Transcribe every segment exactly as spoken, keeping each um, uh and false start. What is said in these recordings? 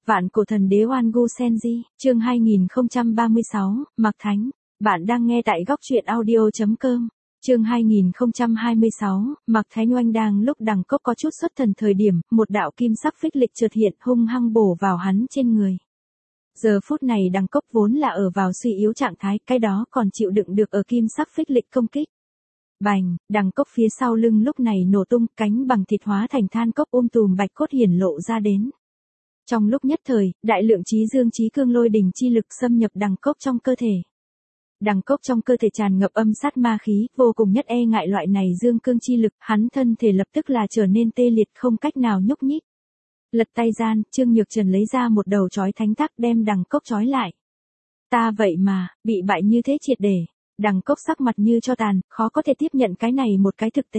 Vạn cổ thần đế Oan Gu Senji, chương hai nghìn không trăm ba mươi sáu, Mạc Thánh. Bạn đang nghe tại góc truyện audio.com. Chương hai nghìn không trăm hai mươi sáu, Mạc Thánh Oanh đang lúc đằng cốc có chút xuất thần thời điểm, một đạo kim sắc phích lịch chợt hiện hung hăng bổ vào hắn trên người. Giờ phút này đằng cốc vốn là ở vào suy yếu trạng thái, cái đó còn chịu đựng được ở kim sắc phích lịch công kích. Bành, đằng cốc phía sau lưng lúc này nổ tung, cánh bằng thịt hóa thành than cốc um tùm bạch cốt hiển lộ ra đến. Trong lúc nhất thời, đại lượng chí dương chí cương lôi đỉnh chi lực xâm nhập đằng cốc trong cơ thể. Đằng cốc trong cơ thể tràn ngập âm sát ma khí, vô cùng nhất e ngại loại này dương cương chi lực, hắn thân thể lập tức là trở nên tê liệt không cách nào nhúc nhích. Lật tay gian, Trương Nhược Trần lấy ra một đầu chói thánh tắc đem đằng cốc chói lại. Ta vậy mà, bị bại như thế triệt để. Đằng cốc sắc mặt như cho tàn, khó có thể tiếp nhận cái này một cái thực tế.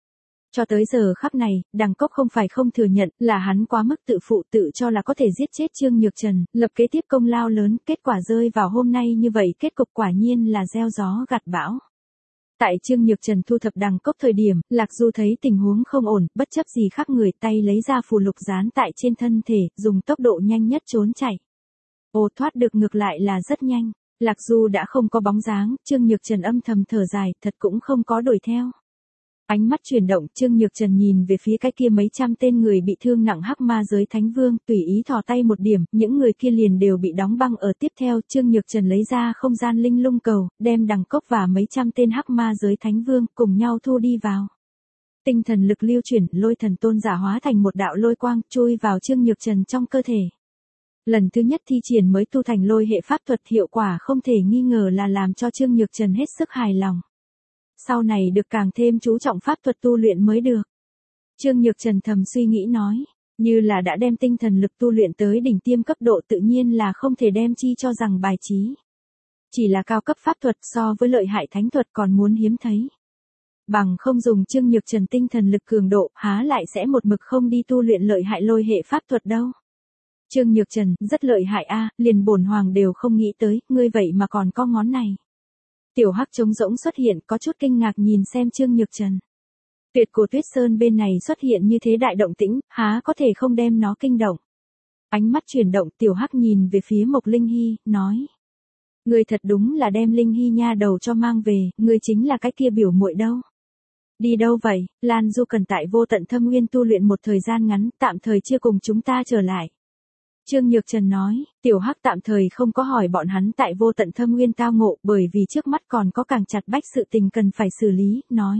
Cho tới giờ khắc này, đằng cốc không phải không thừa nhận là hắn quá mức tự phụ tự cho là có thể giết chết Trương Nhược Trần, lập kế tiếp công lao lớn, kết quả rơi vào hôm nay như vậy, kết cục quả nhiên là gieo gió gặt bão. Tại Trương Nhược Trần thu thập đằng cốc thời điểm, Lạc Du thấy tình huống không ổn, bất chấp gì khác người tay lấy ra phù lục dán tại trên thân thể, dùng tốc độ nhanh nhất trốn chạy. Ô thoát được ngược lại là rất nhanh. Lạc Du đã không có bóng dáng, Trương Nhược Trần âm thầm thở dài, thật cũng không có đuổi theo. Ánh mắt chuyển động, Trương Nhược Trần nhìn về phía cái kia mấy trăm tên người bị thương nặng hắc ma giới thánh vương, tùy ý thò tay một điểm, những người kia liền đều bị đóng băng ở. Tiếp theo, Trương Nhược Trần lấy ra không gian linh lung cầu, đem đằng cốc và mấy trăm tên hắc ma giới thánh vương cùng nhau thu đi vào. Tinh thần lực lưu chuyển, lôi thần tôn giả hóa thành một đạo lôi quang, chui vào Trương Nhược Trần trong cơ thể. Lần thứ nhất thi triển mới tu thành lôi hệ pháp thuật, hiệu quả không thể nghi ngờ là làm cho Trương Nhược Trần hết sức hài lòng. Sau này được càng thêm chú trọng pháp thuật tu luyện mới được. Trương Nhược Trần thầm suy nghĩ nói, như là đã đem tinh thần lực tu luyện tới đỉnh tiêm cấp độ tự nhiên là không thể đem chi cho rằng bài trí. Chỉ là cao cấp pháp thuật so với lợi hại thánh thuật còn muốn hiếm thấy. Bằng không dùng Trương Nhược Trần tinh thần lực cường độ, há lại sẽ một mực không đi tu luyện lợi hại lôi hệ pháp thuật đâu. Trương Nhược Trần, rất lợi hại a, à, liền bổn hoàng đều không nghĩ tới, ngươi vậy mà còn có ngón này. Tiểu Hắc trống rỗng xuất hiện, có chút kinh ngạc nhìn xem Trương Nhược Trần. Tuyệt cổ Tuyết Sơn bên này xuất hiện như thế đại động tĩnh, há có thể không đem nó kinh động. Ánh mắt chuyển động, Tiểu Hắc nhìn về phía Mộc Linh Hy, nói: Ngươi thật đúng là đem Linh Hy nha đầu cho mang về, ngươi chính là cái kia biểu muội đâu. Đi đâu vậy? Lan Du cần tại Vô Tận Thâm Nguyên tu luyện một thời gian ngắn, tạm thời chưa cùng chúng ta trở lại. Trương Nhược Trần nói, Tiểu Hắc tạm thời không có hỏi bọn hắn tại Vô Tận Thâm Nguyên tao ngộ, bởi vì trước mắt còn có càng chặt bách sự tình cần phải xử lý, nói.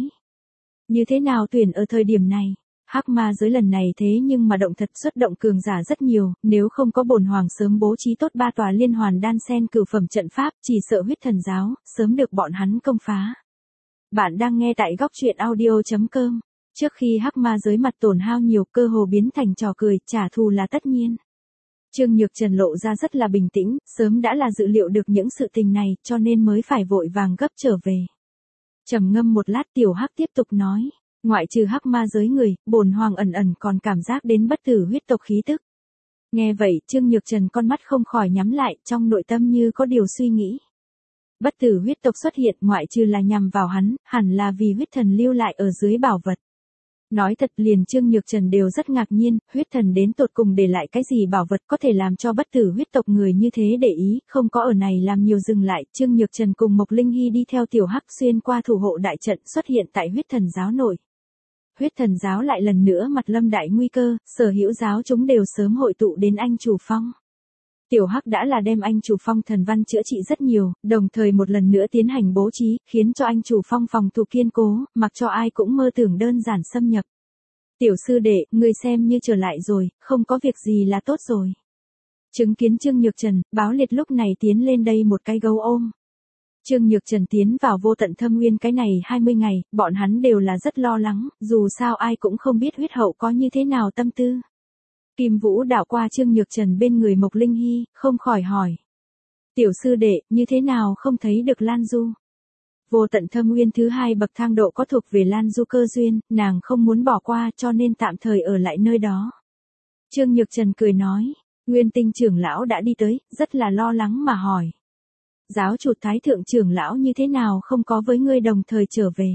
Như thế nào tuyển ở thời điểm này? Hắc ma giới lần này thế nhưng mà động thật xuất động cường giả rất nhiều, nếu không có bổn hoàng sớm bố trí tốt ba tòa liên hoàn đan sen cửu phẩm trận pháp, chỉ sợ huyết thần giáo, sớm được bọn hắn công phá. Bạn đang nghe tại góc truyện audio.com. Trước khi hắc ma giới mặt tổn hao nhiều, cơ hồ biến thành trò cười, trả thù là tất nhiên. Trương Nhược Trần lộ ra rất là bình tĩnh, sớm đã là dự liệu được những sự tình này, cho nên mới phải vội vàng gấp trở về. Trầm ngâm một lát, Tiểu Hắc tiếp tục nói, ngoại trừ hắc ma giới người, bổn hoàng ẩn ẩn còn cảm giác đến bất tử huyết tộc khí tức. Nghe vậy, Trương Nhược Trần con mắt không khỏi nhắm lại, trong nội tâm như có điều suy nghĩ. Bất tử huyết tộc xuất hiện, ngoại trừ là nhằm vào hắn, hẳn là vì huyết thần lưu lại ở dưới bảo vật. Nói thật, liền Trương Nhược Trần đều rất ngạc nhiên, huyết thần đến tột cùng để lại cái gì bảo vật có thể làm cho bất tử huyết tộc người như thế để ý, không có ở này làm nhiều dừng lại. Trương Nhược Trần cùng Mộc Linh Hy đi theo Tiểu Hắc xuyên qua thủ hộ đại trận, xuất hiện tại huyết thần giáo nội. Huyết thần giáo lại lần nữa mặt lâm đại nguy cơ, sở hữu giáo chúng đều sớm hội tụ đến anh chủ phong. Tiểu Hắc đã là đem anh chủ phong thần văn chữa trị rất nhiều, đồng thời một lần nữa tiến hành bố trí, khiến cho anh chủ phong phòng thủ kiên cố, mặc cho ai cũng mơ tưởng đơn giản xâm nhập. Tiểu sư đệ, người xem như trở lại rồi, không có việc gì là tốt rồi. Chứng kiến Trương Nhược Trần, Báo Liệt lúc này tiến lên đây một cái gấu ôm. Trương Nhược Trần tiến vào Vô Tận Thâm Nguyên cái này hai mươi ngày, bọn hắn đều là rất lo lắng, dù sao ai cũng không biết huyết hậu có như thế nào tâm tư. Kim Vũ đảo qua Trương Nhược Trần bên người Mộc Linh Hy, không khỏi hỏi. Tiểu sư đệ, như thế nào không thấy được Lan Du? Vô Tận Thâm Nguyên thứ hai bậc thang độ có thuộc về Lan Du cơ duyên, nàng không muốn bỏ qua cho nên tạm thời ở lại nơi đó. Trương Nhược Trần cười nói, Nguyên Tinh trưởng lão đã đi tới, rất là lo lắng mà hỏi. Giáo chủ Thái thượng trưởng lão như thế nào không có với ngươi đồng thời trở về?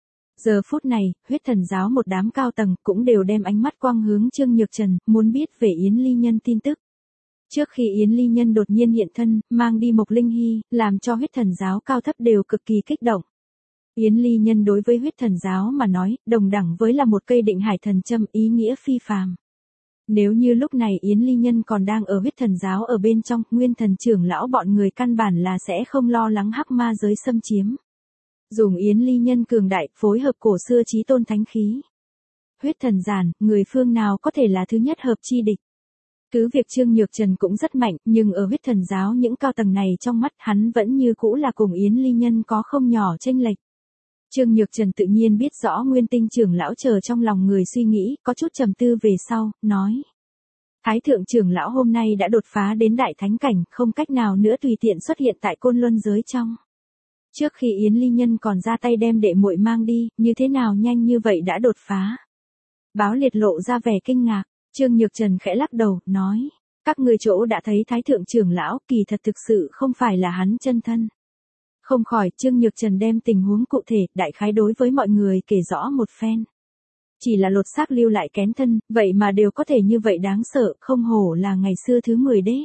Giờ phút này, huyết thần giáo một đám cao tầng cũng đều đem ánh mắt quang hướng Trương Nhược Trần, muốn biết về Yến Ly Nhân tin tức. Trước khi Yến Ly Nhân đột nhiên hiện thân, mang đi Mộc Linh Hy, làm cho huyết thần giáo cao thấp đều cực kỳ kích động. Yến Ly Nhân đối với huyết thần giáo mà nói, đồng đẳng với là một cây định hải thần châm, ý nghĩa phi phàm. Nếu như lúc này Yến Ly Nhân còn đang ở huyết thần giáo ở bên trong, nguyên thần trưởng lão bọn người căn bản là sẽ không lo lắng hắc ma giới xâm chiếm. Dùng Yến Ly Nhân cường đại, phối hợp cổ xưa chí tôn thánh khí. Huyết thần giản, người phương nào có thể là thứ nhất hợp chi địch. Cứ việc Trương Nhược Trần cũng rất mạnh, nhưng ở huyết thần giáo những cao tầng này trong mắt hắn vẫn như cũ là cùng Yến Ly Nhân có không nhỏ chênh lệch. Trương Nhược Trần tự nhiên biết rõ nguyên tinh trưởng lão chờ trong lòng người suy nghĩ, có chút trầm tư về sau, nói. Thái thượng trưởng lão hôm nay đã đột phá đến đại thánh cảnh, không cách nào nữa tùy tiện xuất hiện tại côn luân giới trong. Trước khi Yến Ly Nhân còn ra tay đem đệ muội mang đi, như thế nào nhanh như vậy đã đột phá. Báo Liệt lộ ra vẻ kinh ngạc, Trương Nhược Trần khẽ lắc đầu, nói. Các người chỗ đã thấy Thái thượng trưởng lão, kỳ thật thực sự không phải là hắn chân thân. Không khỏi, Trương Nhược Trần đem tình huống cụ thể, đại khái đối với mọi người kể rõ một phen. Chỉ là lột xác lưu lại kén thân, vậy mà đều có thể như vậy đáng sợ, không hổ là ngày xưa thứ mười đế.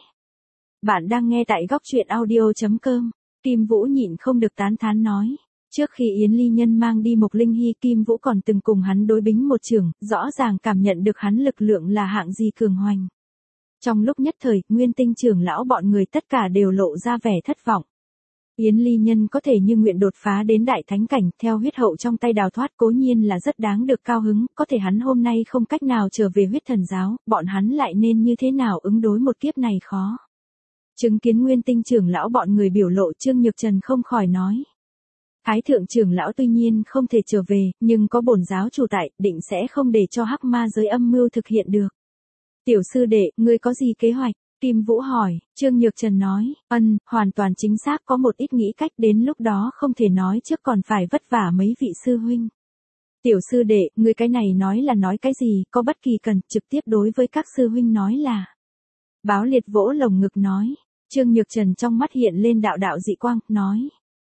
Bạn đang nghe tại góc truyện audio chấm com, Kim Vũ nhịn không được tán thán nói. Trước khi Yến Ly Nhân mang đi Mộc Linh Hy, Kim Vũ còn từng cùng hắn đối bính một trường, rõ ràng cảm nhận được hắn lực lượng là hạng gì cường hoành. Trong lúc nhất thời, nguyên tinh trưởng lão bọn người tất cả đều lộ ra vẻ thất vọng. Yến Ly Nhân có thể như nguyện đột phá đến đại thánh cảnh, theo huyết hậu trong tay đào thoát cố nhiên là rất đáng được cao hứng, có thể hắn hôm nay không cách nào trở về huyết thần giáo, bọn hắn lại nên như thế nào ứng đối một kiếp này khó. Chứng kiến nguyên tinh trưởng lão bọn người biểu lộ, Trương Nhược Trần không khỏi nói. Thái thượng trưởng lão tuy nhiên không thể trở về, nhưng có bổn giáo chủ tại, định sẽ không để cho hắc ma giới âm mưu thực hiện được. Tiểu sư đệ, ngươi có gì kế hoạch? Kim Vũ hỏi, Trương Nhược Trần nói, ân, hoàn toàn chính xác, có một ít nghĩ cách, đến lúc đó không thể nói trước còn phải vất vả mấy vị sư huynh. Tiểu sư đệ, ngươi cái này nói là nói cái gì, có bất kỳ cần, trực tiếp đối với các sư huynh nói là. Báo Liệt vỗ lồng ngực nói, Trương Nhược Trần trong mắt hiện lên đạo đạo dị quang, nói.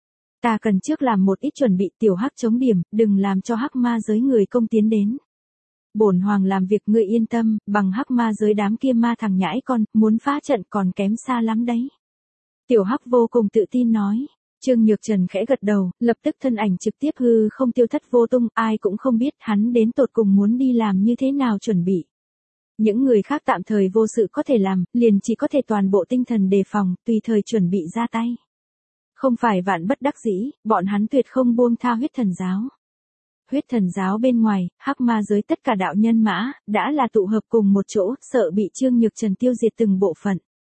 Ta cần trước làm một ít chuẩn bị, tiểu hắc chống điểm, đừng làm cho hắc ma giới người công tiến đến. Bổn hoàng làm việc ngươi yên tâm, bằng hắc ma giới đám kia ma thằng nhãi con, muốn phá trận còn kém xa lắm đấy. Tiểu hắc vô cùng tự tin nói. Trương Nhược Trần khẽ gật đầu, lập tức thân ảnh trực tiếp hư không tiêu thất vô tung, ai cũng không biết hắn đến tột cùng muốn đi làm như thế nào chuẩn bị. Những người khác tạm thời vô sự có thể làm, liền chỉ có thể toàn bộ tinh thần đề phòng, tùy thời chuẩn bị ra tay. Không phải vạn bất đắc dĩ, bọn hắn tuyệt không buông tha huyết thần giáo. Huyết thần giáo bên ngoài, hắc ma giới tất cả đạo nhân mã, đã là tụ hợp cùng một chỗ, sợ bị Trương Nhược Trần tiêu diệt từng bộ phận.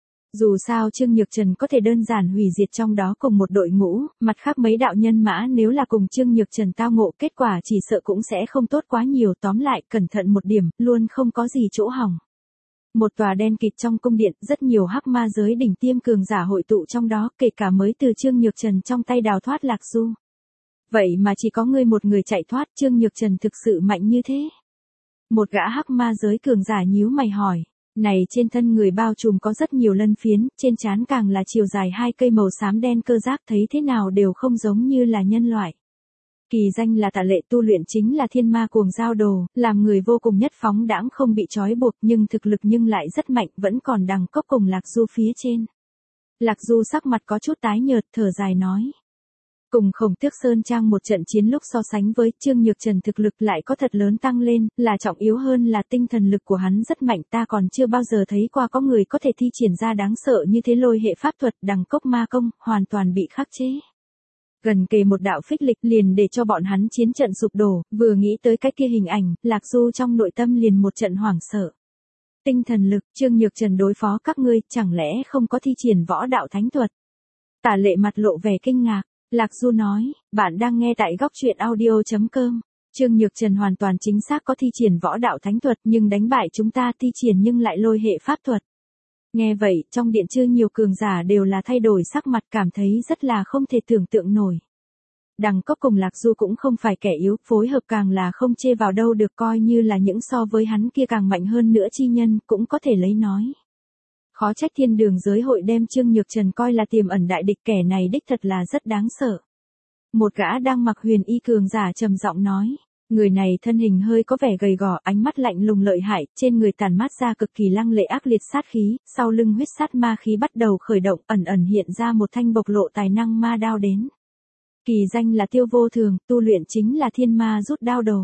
Dù sao Trương Nhược Trần có thể đơn giản hủy diệt trong đó cùng một đội ngũ, mặt khác mấy đạo nhân mã nếu là cùng Trương Nhược Trần tao ngộ, kết quả chỉ sợ cũng sẽ không tốt quá nhiều, tóm lại, cẩn thận một điểm, luôn không có gì chỗ hỏng. Một tòa đen kịt trong cung điện, rất nhiều hắc ma giới đỉnh tiêm cường giả hội tụ trong đó, kể cả mới từ Trương Nhược Trần trong tay đào thoát Lạc Du. Vậy mà chỉ có ngươi một người chạy thoát, Trương Nhược Trần thực sự mạnh như thế. Một gã hắc ma giới cường giả nhíu mày hỏi, này trên thân người bao trùm có rất nhiều lân phiến, trên trán càng là chiều dài hai cây màu xám đen cơ giáp, thấy thế nào đều không giống như là nhân loại. Kỳ danh là Tạ Lệ, tu luyện chính là thiên ma cuồng giao đồ, làm người vô cùng nhất phóng đãng không bị trói buộc, nhưng thực lực nhưng lại rất mạnh, vẫn còn đằng cốc cùng Lạc Du phía trên. Lạc Du sắc mặt có chút tái nhợt, thở dài nói. Cùng Khổng Tước Sơn Trang một trận chiến lúc so sánh với Trương Nhược Trần thực lực lại có thật lớn tăng lên, là trọng yếu hơn là tinh thần lực của hắn rất mạnh, ta còn chưa bao giờ thấy qua có người có thể thi triển ra đáng sợ như thế lôi hệ pháp thuật, đằng cốc ma công, hoàn toàn bị khắc chế. Gần kề một đạo phích lịch liền để cho bọn hắn chiến trận sụp đổ, vừa nghĩ tới cái kia hình ảnh, Lạc Du trong nội tâm liền một trận hoảng sợ. Tinh thần lực, Trương Nhược Trần đối phó các ngươi, chẳng lẽ không có thi triển võ đạo thánh thuật? Tả Lệ mặt lộ vẻ kinh ngạc. Lạc Du nói, bạn đang nghe tại góc truyện audio chấm com. Trương Nhược Trần hoàn toàn chính xác có thi triển võ đạo thánh thuật, nhưng đánh bại chúng ta thi triển nhưng lại lôi hệ pháp thuật. Nghe vậy, trong điện chư nhiều cường giả đều là thay đổi sắc mặt, cảm thấy rất là không thể tưởng tượng nổi. Đằng Cốc cùng Lạc Du cũng không phải kẻ yếu, phối hợp càng là không chê vào đâu được, coi như là những so với hắn kia càng mạnh hơn nữa chi nhân, cũng có thể lấy nói. Khó trách thiên đường giới hội đem Trương Nhược Trần coi là tiềm ẩn đại địch, kẻ này đích thật là rất đáng sợ. Một gã đang mặc huyền y cường giả trầm giọng nói. Người này thân hình hơi có vẻ gầy gò, ánh mắt lạnh lùng lợi hại, trên người tản mát ra cực kỳ lăng lệ ác liệt sát khí, sau lưng huyết sát ma khí bắt đầu khởi động, ẩn ẩn hiện ra một thanh bộc lộ tài năng ma đao đến. Kỳ danh là Tiêu Vô Thường, tu luyện chính là thiên ma rút đao đồ.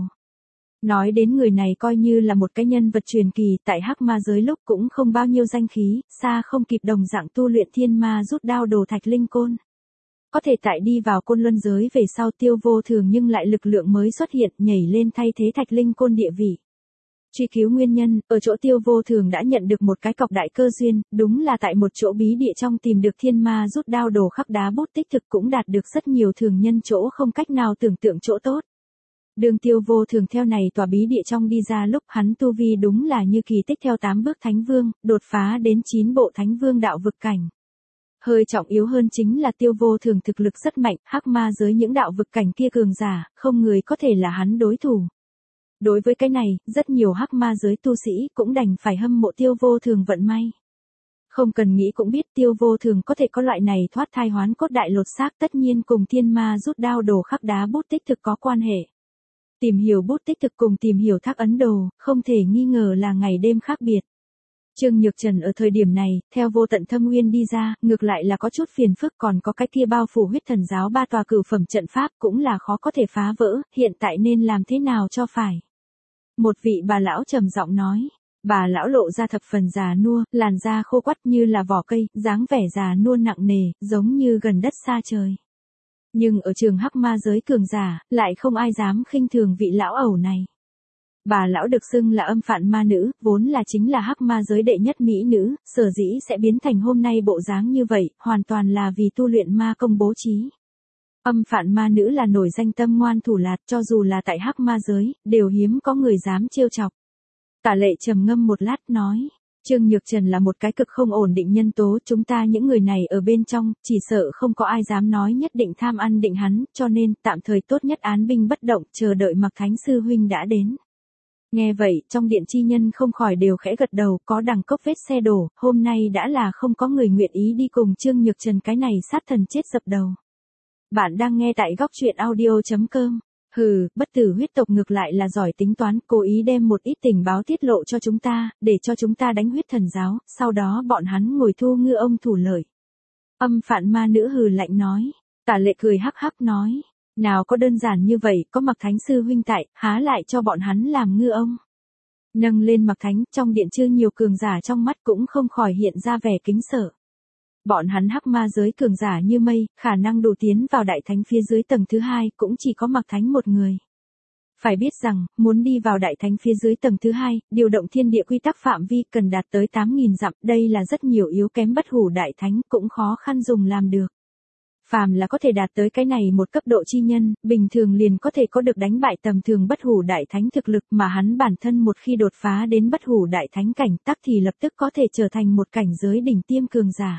Nói đến người này coi như là một cái nhân vật truyền kỳ, tại hắc ma giới lúc cũng không bao nhiêu danh khí, xa không kịp đồng dạng tu luyện thiên ma rút đao đồ Thạch Linh Côn. Có thể tại đi vào Côn Luân giới về sau Tiêu Vô Thường nhưng lại lực lượng mới xuất hiện, nhảy lên thay thế Thạch Linh Côn địa vị. Truy cứu nguyên nhân, ở chỗ Tiêu Vô Thường đã nhận được một cái cọc đại cơ duyên, đúng là tại một chỗ bí địa trong tìm được thiên ma rút đao đồ khắc đá bút tích thực cũng đạt được rất nhiều thường nhân chỗ không cách nào tưởng tượng chỗ tốt. Đường Tiêu Vô Thường theo này tòa bí địa trong đi ra lúc hắn tu vi đúng là như kỳ tích theo tám bước thánh vương, đột phá đến chín bộ thánh vương đạo vực cảnh. Hơi trọng yếu hơn chính là Tiêu Vô Thường thực lực rất mạnh, hắc ma giới những đạo vực cảnh kia cường giả, không người có thể là hắn đối thủ. Đối với cái này, rất nhiều hắc ma giới tu sĩ cũng đành phải hâm mộ Tiêu Vô Thường vận may. Không cần nghĩ cũng biết Tiêu Vô Thường có thể có loại này thoát thai hoán cốt đại lột xác tất nhiên cùng thiên ma rút đao đồ khắc đá bút tích thực có quan hệ. Tìm hiểu bút tích thực cùng tìm hiểu thác ấn đồ, không thể nghi ngờ là ngày đêm khác biệt. Trương Nhược Trần ở thời điểm này, theo Vô Tận Thâm Nguyên đi ra, ngược lại là có chút phiền phức, còn có cái kia bao phủ huyết thần giáo ba tòa cửu phẩm trận pháp cũng là khó có thể phá vỡ, hiện tại nên làm thế nào cho phải. Một vị bà lão trầm giọng nói, bà lão lộ ra thập phần già nua, làn da khô quắt như là vỏ cây, dáng vẻ già nua nặng nề, giống như gần đất xa trời. Nhưng ở trường hắc ma giới cường giả, lại không ai dám khinh thường vị lão ẩu này. Bà lão được xưng là âm phạn ma nữ, vốn là chính là hắc ma giới đệ nhất mỹ nữ, sở dĩ sẽ biến thành hôm nay bộ dáng như vậy, hoàn toàn là vì tu luyện ma công bố trí. Âm phạn ma nữ là nổi danh tâm ngoan thủ lạt, cho dù là tại hắc ma giới, đều hiếm có người dám trêu chọc. Tả Lệ trầm ngâm một lát nói, Trương Nhược Trần là một cái cực không ổn định nhân tố, chúng ta những người này ở bên trong, chỉ sợ không có ai dám nói nhất định tham ăn định hắn, cho nên, tạm thời tốt nhất án binh bất động, chờ đợi Mặc Thánh Sư Huynh đã đến. Nghe vậy, trong điện chi nhân không khỏi đều khẽ gật đầu, có đằng cốc vết xe đổ, hôm nay đã là không có người nguyện ý đi cùng Trương Nhược Trần cái này sát thần chết dập đầu. Bạn đang nghe tại góc truyện audio chấm com. Hừ, bất tử huyết tộc ngược lại là giỏi tính toán, cố ý đem một ít tình báo tiết lộ cho chúng ta, để cho chúng ta đánh huyết thần giáo, sau đó bọn hắn ngồi thu ngư ông thủ lợi. Âm phạn ma nữ hừ lạnh nói, Tả Lệ cười hắc hắc nói, nào có đơn giản như vậy, có Mặc Thánh Sư Huynh tại, há lại cho bọn hắn làm ngư ông. Nâng lên Mặc Thánh, trong điện chưa nhiều cường giả trong mắt cũng không khỏi hiện ra vẻ kính sợ. Bọn hắn hắc ma giới cường giả như mây, khả năng đủ tiến vào đại thánh phía dưới tầng thứ hai cũng chỉ có Mặc Thánh một người. Phải biết rằng, muốn đi vào đại thánh phía dưới tầng thứ hai, điều động thiên địa quy tắc phạm vi cần đạt tới tám nghìn dặm, đây là rất nhiều yếu kém bất hủ đại thánh cũng khó khăn dùng làm được. Phàm là có thể đạt tới cái này một cấp độ chi nhân, bình thường liền có thể có được đánh bại tầm thường bất hủ đại thánh thực lực mà hắn bản thân một khi đột phá đến bất hủ đại thánh cảnh tắc thì lập tức có thể trở thành một cảnh giới đỉnh tiêm cường giả.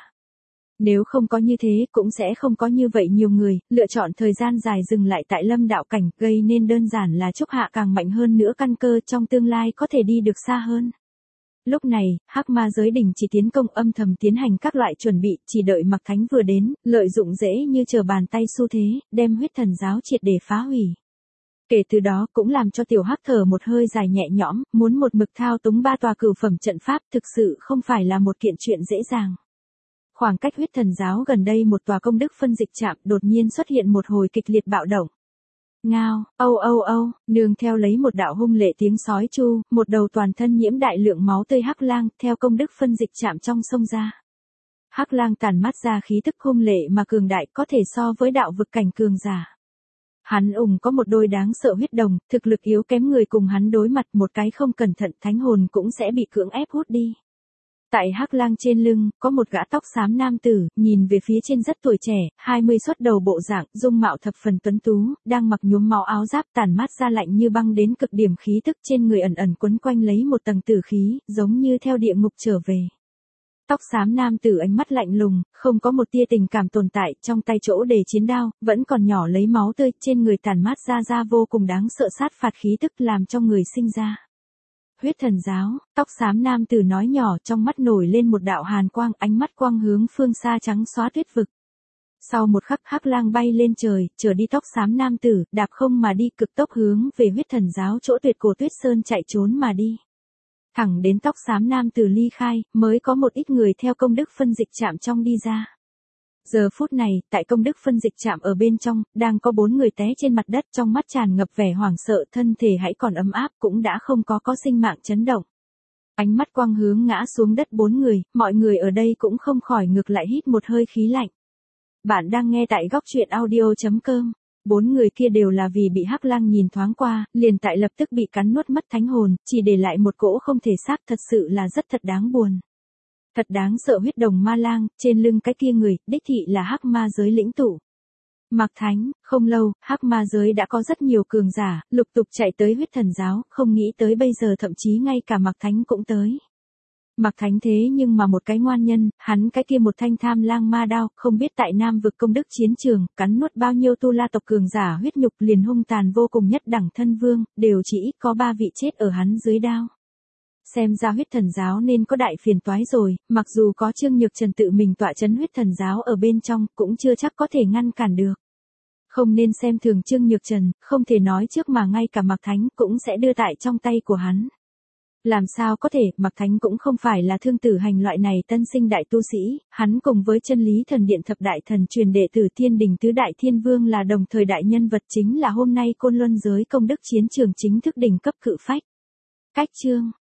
Nếu không có như thế cũng sẽ không có như vậy nhiều người, lựa chọn thời gian dài dừng lại tại lâm đạo cảnh, gây nên đơn giản là chúc hạ càng mạnh hơn nữa căn cơ trong tương lai có thể đi được xa hơn. Lúc này, hắc ma giới đỉnh chỉ tiến công âm thầm tiến hành các loại chuẩn bị, chỉ đợi Mặc Thánh vừa đến, lợi dụng dễ như trở bàn tay xu thế, đem huyết thần giáo triệt để phá hủy. Kể từ đó cũng làm cho tiểu hắc thở một hơi dài nhẹ nhõm, muốn một mực thao túng ba tòa cửu phẩm trận pháp thực sự không phải là một kiện chuyện dễ dàng. Khoảng cách huyết thần giáo gần đây một tòa công đức phân dịch trạm đột nhiên xuất hiện một hồi kịch liệt bạo động. Ngao, âu âu âu, nương theo lấy một đạo hung lệ tiếng sói chu, một đầu toàn thân nhiễm đại lượng máu tươi hắc lang theo công đức phân dịch trạm trong sông ra. Hắc lang tàn mát ra khí tức hung lệ mà cường đại có thể so với đạo vực cảnh cường giả. Hắn ủng có một đôi đáng sợ huyết đồng, thực lực yếu kém người cùng hắn đối mặt một cái không cẩn thận thánh hồn cũng sẽ bị cưỡng ép hút đi. Tại hắc lang trên lưng, có một gã tóc xám nam tử, nhìn về phía trên rất tuổi trẻ, hai mươi xuất đầu bộ dạng, dung mạo thập phần tuấn tú, đang mặc nhuốm máu áo giáp tàn mát ra lạnh như băng đến cực điểm khí tức trên người ẩn ẩn quấn quanh lấy một tầng tử khí, giống như theo địa ngục trở về. Tóc xám nam tử ánh mắt lạnh lùng, không có một tia tình cảm tồn tại, trong tay chỗ để chiến đao, vẫn còn nhỏ lấy máu tươi, trên người tàn mát ra ra vô cùng đáng sợ sát phạt khí tức làm cho người sinh ra. Huyết thần giáo, tóc xám nam tử nói nhỏ trong mắt nổi lên một đạo hàn quang, ánh mắt quang hướng phương xa trắng xóa tuyết vực. Sau một khắc Hắc Lang bay lên trời, chở đi tóc xám nam tử, đạp không mà đi cực tốc hướng về huyết thần giáo chỗ tuyệt cổ tuyết sơn chạy trốn mà đi. Thẳng đến tóc xám nam tử ly khai, mới có một ít người theo công đức phân dịch trạm trong đi ra. Giờ phút này, tại công đức phân dịch trạm ở bên trong, đang có bốn người té trên mặt đất trong mắt tràn ngập vẻ hoảng sợ, thân thể hãy còn ấm áp cũng đã không có có sinh mạng chấn động. Ánh mắt quang hướng ngã xuống đất bốn người, mọi người ở đây cũng không khỏi ngược lại hít một hơi khí lạnh. Bạn đang nghe tại góc truyện audio chấm com. Bốn người kia đều là vì bị Hắc Lang nhìn thoáng qua, liền tại lập tức bị cắn nuốt mất thánh hồn, chỉ để lại một cỗ không thể xác, thật sự là rất thật đáng buồn. Thật đáng sợ. Huyết đồng ma lang, trên lưng cái kia người, đích thị là Hắc ma giới lĩnh tụ. Mạc Thánh, không lâu, Hắc ma giới đã có rất nhiều cường giả, lục tục chạy tới huyết thần giáo, không nghĩ tới bây giờ thậm chí ngay cả Mạc Thánh cũng tới. Mạc Thánh thế nhưng mà một cái ngoan nhân, hắn cái kia một thanh tham lang ma đao, không biết tại Nam vực công đức chiến trường, cắn nuốt bao nhiêu tu la tộc cường giả huyết nhục liền hung tàn vô cùng nhất đẳng thân vương, đều chỉ ít có ba vị chết ở hắn dưới đao. Xem ra huyết thần giáo nên có đại phiền toái rồi, mặc dù có Trương Nhược Trần tự mình tọa chấn huyết thần giáo ở bên trong, cũng chưa chắc có thể ngăn cản được. Không nên xem thường Trương Nhược Trần, không thể nói trước mà ngay cả Mạc Thánh cũng sẽ đưa tại trong tay của hắn. Làm sao có thể, Mạc Thánh cũng không phải là thương tử hành loại này tân sinh đại tu sĩ, hắn cùng với chân lý thần điện thập đại thần truyền đệ tử thiên đình tứ đại thiên vương là đồng thời đại nhân vật, chính là hôm nay côn luân giới công đức chiến trường chính thức đỉnh cấp cự phách. Cách chương